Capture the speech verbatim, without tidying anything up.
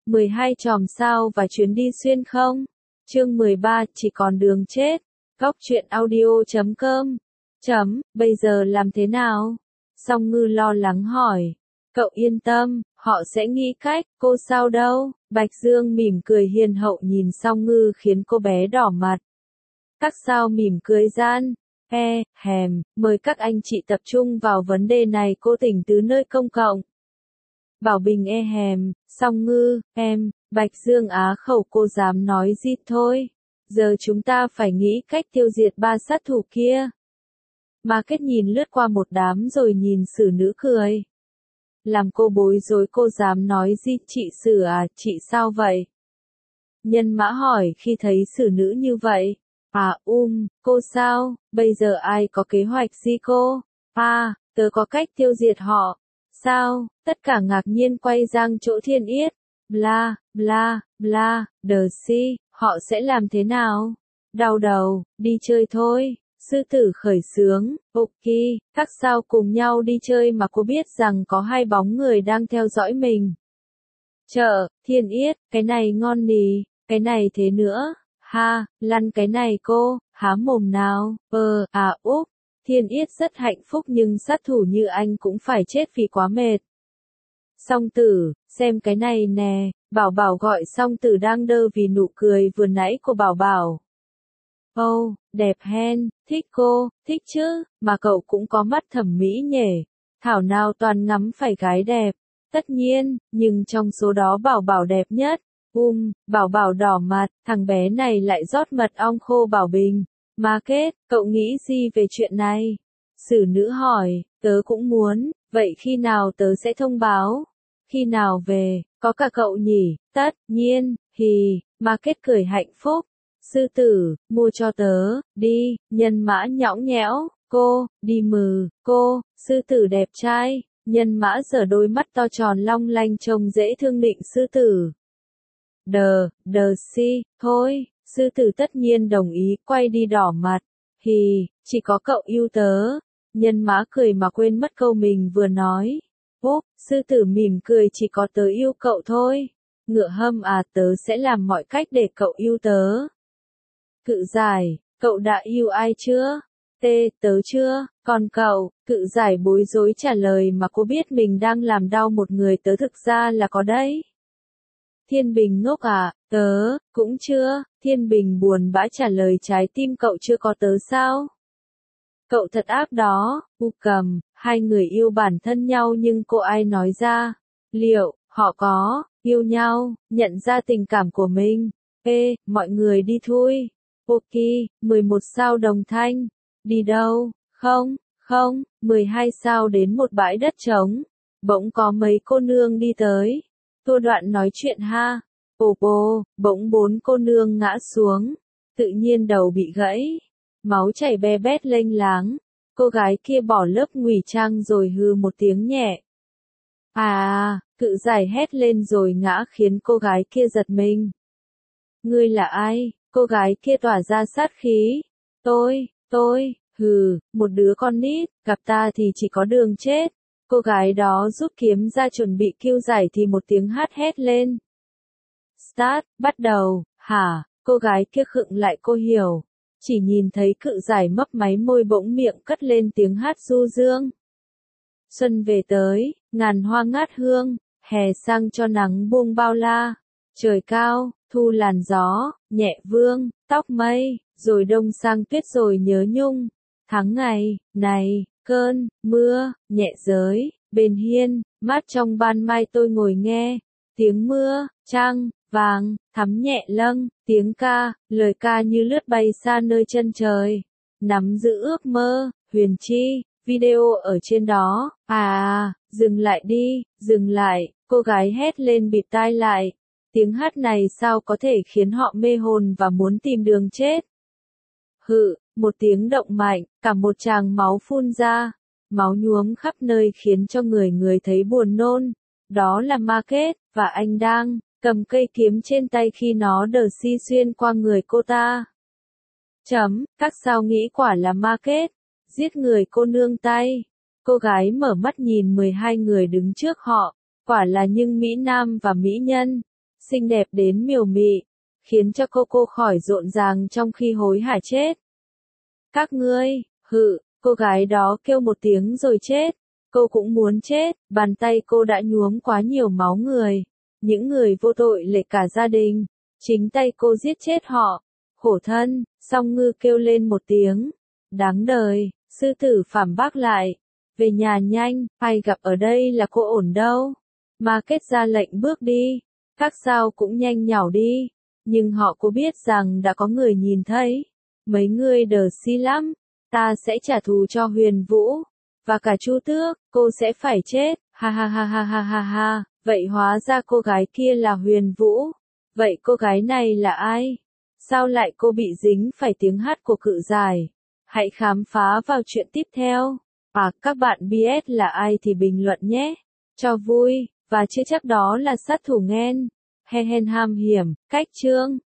mười hai chòm sao và chuyến đi xuyên không? Chương mười ba, chỉ còn đường chết. Góc truyện audio chấm com. Chấm, bây giờ làm thế nào? Song Ngư lo lắng hỏi. Cậu yên tâm, họ sẽ nghĩ cách, cô sao đâu? Bạch Dương mỉm cười hiền hậu nhìn Song Ngư khiến cô bé đỏ mặt. Các sao mỉm cười gian. E, hèm, mời các anh chị tập trung vào vấn đề này, cô tỉnh tứ nơi công cộng. Bảo Bình e hèm, Song Ngư, em, Bạch Dương á khẩu, cô dám nói gì thôi. Giờ chúng ta phải nghĩ cách tiêu diệt ba sát thủ kia. Mà Kết nhìn lướt qua một đám rồi nhìn Sử Nữ cười. Làm cô bối rối, cô dám nói gì? Chị Sử à, chị sao vậy? Nhân Mã hỏi khi thấy Sử Nữ như vậy. À um, cô sao, bây giờ ai có kế hoạch gì cô? À, tớ có cách tiêu diệt họ. Sao? Tất cả ngạc nhiên quay sang chỗ Thiên Yết. Bla, bla, bla, đờ si, họ sẽ làm thế nào? Đau đầu, đi chơi thôi. Sư Tử khởi xướng, ok, các sao cùng nhau đi chơi mà cô biết rằng có hai bóng người đang theo dõi mình. Chợ, Thiên Yết, cái này ngon nì, cái này thế nữa. Ha, lăn cái này cô, há mồm nào, ờ, à úp. Thiên Yết rất hạnh phúc nhưng sát thủ như anh cũng phải chết vì quá mệt. Song Tử, xem cái này nè, Bảo Bảo gọi Song Tử đang đơ vì nụ cười vừa nãy của Bảo Bảo. Oh, đẹp hen, thích cô, thích chứ, mà cậu cũng có mắt thẩm mỹ nhỉ, thảo nào toàn ngắm phải gái đẹp. Tất nhiên, nhưng trong số đó Bảo Bảo đẹp nhất. Um, Bảo Bảo đỏ mặt, thằng bé này lại rót mật ong khô Bảo Bình. Mà Kết, cậu nghĩ gì về chuyện này? Sử Nữ hỏi, tớ cũng muốn, vậy khi nào tớ sẽ thông báo? Khi nào về, có cả cậu nhỉ? Tất nhiên, hì, mà Kết cười hạnh phúc. Sư Tử, mua cho tớ, đi. Nhân Mã nhõng nhẽo, cô, đi mừ, cô, Sư Tử đẹp trai. Nhân Mã giở đôi mắt to tròn long lanh trông dễ thương nịnh Sư Tử. Đờ, đờ si, thôi, Sư Tử tất nhiên đồng ý, quay đi đỏ mặt. Hì, chỉ có cậu yêu tớ. Nhân Mã cười mà quên mất câu mình vừa nói. Úp, Sư Tử mỉm cười, chỉ có tớ yêu cậu thôi. Ngựa hâm à, tớ sẽ làm mọi cách để cậu yêu tớ. Cự Giải, cậu đã yêu ai chưa? Tê, tớ chưa, còn cậu? Cự Giải bối rối trả lời mà cô biết mình đang làm đau một người, tớ thực ra là có đấy. Thiên Bình ngốc à, tớ, cũng chưa. Thiên Bình buồn bã trả lời, trái tim cậu chưa có tớ sao? Cậu thật ác đó. U Cầm, hai người yêu bản thân nhau nhưng cô ai nói ra? Liệu, họ có, yêu nhau, nhận ra tình cảm của mình? Ê, mọi người đi thôi. Ok, mười một sao Đồng Thanh. Đi đâu? Không, không, mười hai sao đến một bãi đất trống. Bỗng có mấy cô nương đi tới. Tô Đoạn nói chuyện ha. Ồ bồ, bỗng bốn cô nương ngã xuống. Tự nhiên đầu bị gãy. Máu chảy be bét lênh láng. Cô gái kia bỏ lớp ngụy trang rồi hư một tiếng nhẹ. À, Cự Giải hét lên rồi ngã khiến cô gái kia giật mình. Ngươi là ai? Cô gái kia tỏa ra sát khí. Tôi, tôi, hừ, một đứa con nít, gặp ta thì chỉ có đường chết. Cô gái đó rút kiếm ra chuẩn bị kêu Giải thì một tiếng hát hét lên. Start, bắt đầu, hả? Cô gái kia khựng lại, cô hiểu. Chỉ nhìn thấy Cự Giải mấp máy môi, bỗng miệng cất lên tiếng hát du dương. Xuân về tới, ngàn hoa ngát hương, hè sang cho nắng buông bao la. Trời cao, thu làn gió, nhẹ vương, tóc mây, rồi đông sang tuyết rồi nhớ nhung. Tháng ngày, này, cơn, mưa, nhẹ giới, bên hiên, mát trong ban mai tôi ngồi nghe. Tiếng mưa, trăng, vàng, thắm nhẹ lâng, tiếng ca, lời ca như lướt bay xa nơi chân trời. Nắm giữ ước mơ, huyền chi, video ở trên đó. À, dừng lại đi, dừng lại, cô gái hét lên bịt tai lại. Tiếng hát này sao có thể khiến họ mê hồn và muốn tìm đường chết? Hự, một tiếng động mạnh, cả một tràng máu phun ra. Máu nhuốm khắp nơi khiến cho người người thấy buồn nôn. Đó là Ma Kết, và anh đang cầm cây kiếm trên tay khi nó đờ si xuyên qua người cô ta. Chấm, các sao nghĩ quả là Ma Kết, giết người cô nương tay. Cô gái mở mắt nhìn mười hai người đứng trước họ, quả là những Mỹ Nam và Mỹ Nhân. xinh đẹp đến miều mị, khiến cho cô cô khỏi rộn ràng trong khi hối hả chết. Các ngươi, hự, cô gái đó kêu một tiếng rồi chết. Cô cũng muốn chết, bàn tay cô đã nhuốm quá nhiều máu người. Những người vô tội lệ cả gia đình, chính tay cô giết chết họ. Khổ thân, song ngư kêu lên một tiếng. Đáng đời, sư tử phản bác lại. Về nhà nhanh, ai gặp ở đây là cô ổn đâu. Mà kết ra lệnh bước đi. Các sao cũng nhanh nhảu đi. Nhưng họ có biết rằng đã có người nhìn thấy. Mấy người đờ si lắm. Ta sẽ trả thù cho Huyền Vũ. Và cả Chu Tước, cô sẽ phải chết. Ha ha ha ha ha ha ha. Vậy hóa ra cô gái kia là Huyền Vũ. Vậy cô gái này là ai? Sao lại cô bị dính phải tiếng hát của cự giải? Hãy khám phá vào chuyện tiếp theo. À, các bạn biết là ai thì bình luận nhé. Cho vui, và chưa chắc đó là sát thủ nghen. He hen ham hiểm, cách chương.